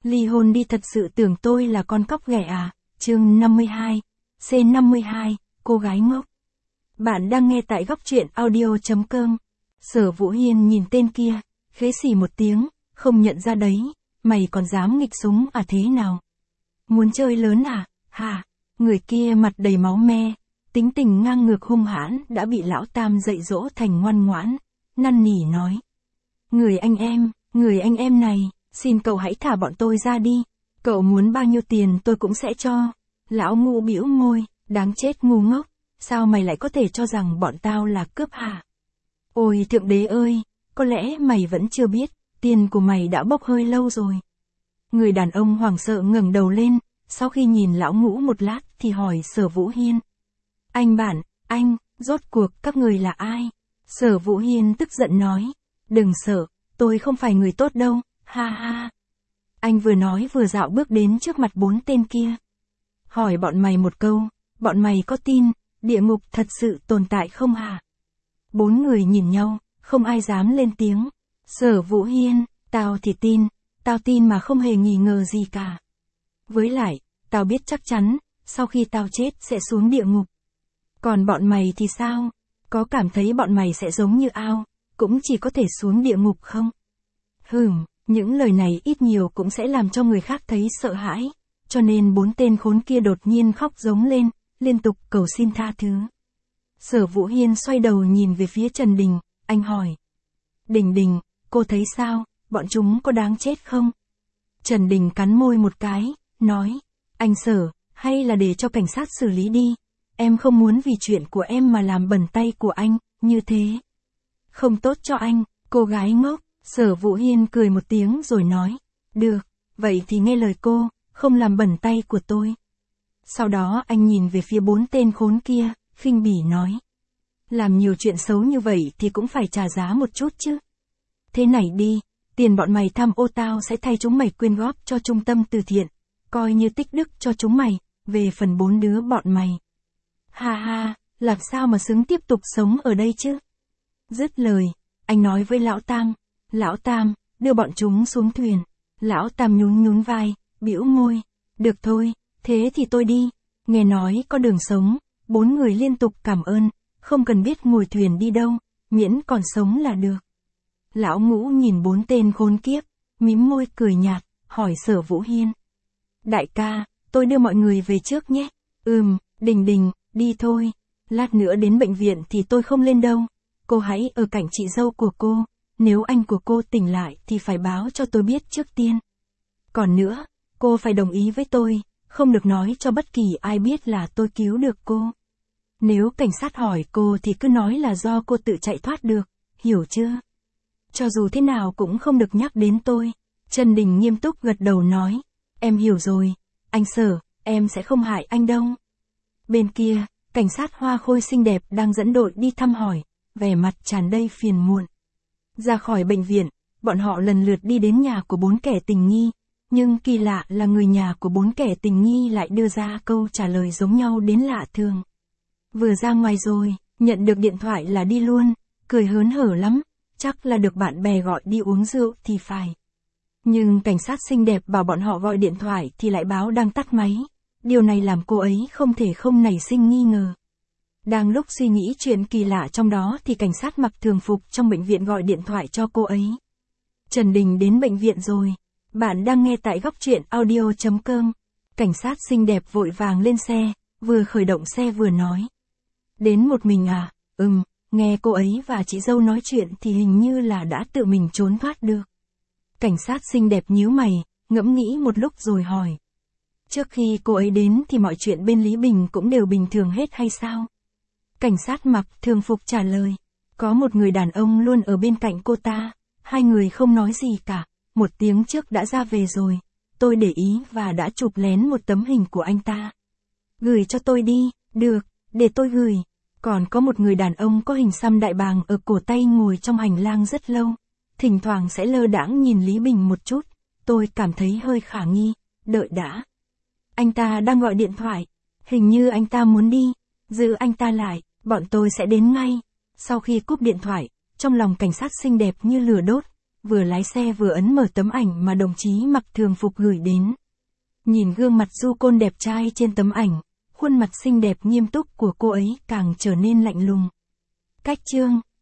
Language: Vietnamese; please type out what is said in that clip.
Ly hôn đi, thật sự tưởng tôi là con cóc ghẻ à? Chương 52, C52, cô gái ngốc. Bạn đang nghe tại góc truyện audio.com. Sở Vũ Hiên nhìn tên kia, khế xì một tiếng, không nhận ra đấy, mày còn dám nghịch súng à thế nào? Muốn chơi lớn à, hả? Người kia mặt đầy máu me, tính tình ngang ngược hung hãn đã bị lão Tam dạy dỗ thành ngoan ngoãn, năn nỉ nói. Người anh em này, xin cậu hãy thả bọn tôi ra đi, cậu muốn bao nhiêu tiền tôi cũng sẽ cho. Lão Ngũ bĩu môi, đáng chết ngu ngốc, sao mày lại có thể cho rằng bọn tao là cướp hả? Ôi thượng đế ơi, có lẽ mày vẫn chưa biết, tiền của mày đã bốc hơi lâu rồi. Người đàn ông hoảng sợ ngẩng đầu lên, sau khi nhìn lão Ngũ một lát thì hỏi Sở Vũ Hiên. Anh, rốt cuộc các người là ai? Sở Vũ Hiên tức giận nói, đừng sợ, tôi không phải người tốt đâu, ha ha. Anh vừa nói vừa dạo bước đến trước mặt bốn tên kia. Hỏi bọn mày một câu, bọn mày có tin, địa ngục thật sự tồn tại không hả? Bốn người nhìn nhau, không ai dám lên tiếng. Sở Vũ Hiên, tao tin mà không hề nghi ngờ gì cả. Với lại, tao biết chắc chắn, sau khi tao chết sẽ xuống địa ngục. Còn bọn mày thì sao? Có cảm thấy bọn mày sẽ giống như ao, cũng chỉ có thể xuống địa ngục không? Những lời này ít nhiều cũng sẽ làm cho người khác thấy sợ hãi, cho nên bốn tên khốn kia đột nhiên khóc giống lên, liên tục cầu xin tha thứ. Sở Vũ Hiên xoay đầu nhìn về phía Trần Đình, anh hỏi. Đình, cô thấy sao, bọn chúng có đáng chết không? Trần Đình cắn môi một cái, nói, anh Sở, hay là để cho cảnh sát xử lý đi, em không muốn vì chuyện của em mà làm bẩn tay của anh, như thế. Không tốt cho anh, cô gái ngốc. Sở Vũ Hiên cười một tiếng rồi nói, được, vậy thì nghe lời cô, không làm bẩn tay của tôi. Sau đó anh nhìn về phía bốn tên khốn kia, khinh bỉ nói. Làm nhiều chuyện xấu như vậy thì cũng phải trả giá một chút chứ. Thế này đi, tiền bọn mày tham ô tao sẽ thay chúng mày quyên góp cho trung tâm từ thiện, coi như tích đức cho chúng mày, về phần bốn đứa bọn mày. Ha ha, làm sao mà xứng tiếp tục sống ở đây chứ? Dứt lời, anh nói với Lão Tam, đưa bọn chúng xuống thuyền. Lão Tam nhún vai, bĩu môi. Được thôi, thế thì tôi đi. Nghe nói có đường sống, bốn người liên tục cảm ơn, không cần biết ngồi thuyền đi đâu, miễn còn sống là được. Lão Ngũ nhìn bốn tên khốn kiếp, mím môi cười nhạt, hỏi Sở Vũ Hiên. Đại ca, tôi đưa mọi người về trước nhé. Đình, đi thôi. Lát nữa đến bệnh viện thì tôi không lên đâu. Cô hãy ở cạnh chị dâu của cô. Nếu anh của cô tỉnh lại thì phải báo cho tôi biết trước tiên. Còn nữa, cô phải đồng ý với tôi, không được nói cho bất kỳ ai biết là tôi cứu được cô. Nếu cảnh sát hỏi cô thì cứ nói là do cô tự chạy thoát được, hiểu chưa? Cho dù thế nào cũng không được nhắc đến tôi. Trần Đình nghiêm túc gật đầu nói, em hiểu rồi, anh Sở, em sẽ không hại anh đâu. Bên kia, cảnh sát hoa khôi xinh đẹp đang dẫn đội đi thăm hỏi, vẻ mặt tràn đầy phiền muộn. Ra khỏi bệnh viện, bọn họ lần lượt đi đến nhà của bốn kẻ tình nghi, nhưng kỳ lạ là người nhà của bốn kẻ tình nghi lại đưa ra câu trả lời giống nhau đến lạ thường. Vừa ra ngoài rồi, nhận được điện thoại là đi luôn, cười hớn hở lắm, chắc là được bạn bè gọi đi uống rượu thì phải. Nhưng cảnh sát xinh đẹp bảo bọn họ gọi điện thoại thì lại báo đang tắt máy, điều này làm cô ấy không thể không nảy sinh nghi ngờ. Đang lúc suy nghĩ chuyện kỳ lạ trong đó thì cảnh sát mặc thường phục trong bệnh viện gọi điện thoại cho cô ấy. Trần Đình đến bệnh viện rồi. Bạn đang nghe tại góc truyện audio.com. Cảnh sát xinh đẹp vội vàng lên xe, vừa khởi động xe vừa nói. Đến một mình à? Nghe cô ấy và chị dâu nói chuyện thì hình như là đã tự mình trốn thoát được. Cảnh sát xinh đẹp nhíu mày, ngẫm nghĩ một lúc rồi hỏi. Trước khi cô ấy đến thì mọi chuyện bên Lý Bình cũng đều bình thường hết hay sao? Cảnh sát mặc thường phục trả lời. Có một người đàn ông luôn ở bên cạnh cô ta, hai người không nói gì cả, 1 tiếng trước đã ra về rồi. Tôi để ý và đã chụp lén một tấm hình của anh ta. Gửi cho tôi đi, được, để tôi gửi. Còn có một người đàn ông có hình xăm đại bàng ở cổ tay ngồi trong hành lang rất lâu. Thỉnh thoảng sẽ lơ đãng nhìn Lý Bình một chút, tôi cảm thấy hơi khả nghi, đợi đã. Anh ta đang gọi điện thoại, hình như anh ta muốn đi, giữ anh ta lại, bọn tôi sẽ đến ngay. Sau khi cúp điện thoại, trong lòng cảnh sát xinh đẹp như lửa đốt, vừa lái xe vừa ấn mở tấm ảnh mà đồng chí mặc thường phục gửi đến. Nhìn gương mặt du côn đẹp trai trên tấm ảnh, khuôn mặt xinh đẹp nghiêm túc của cô ấy càng trở nên lạnh lùng. Cách chương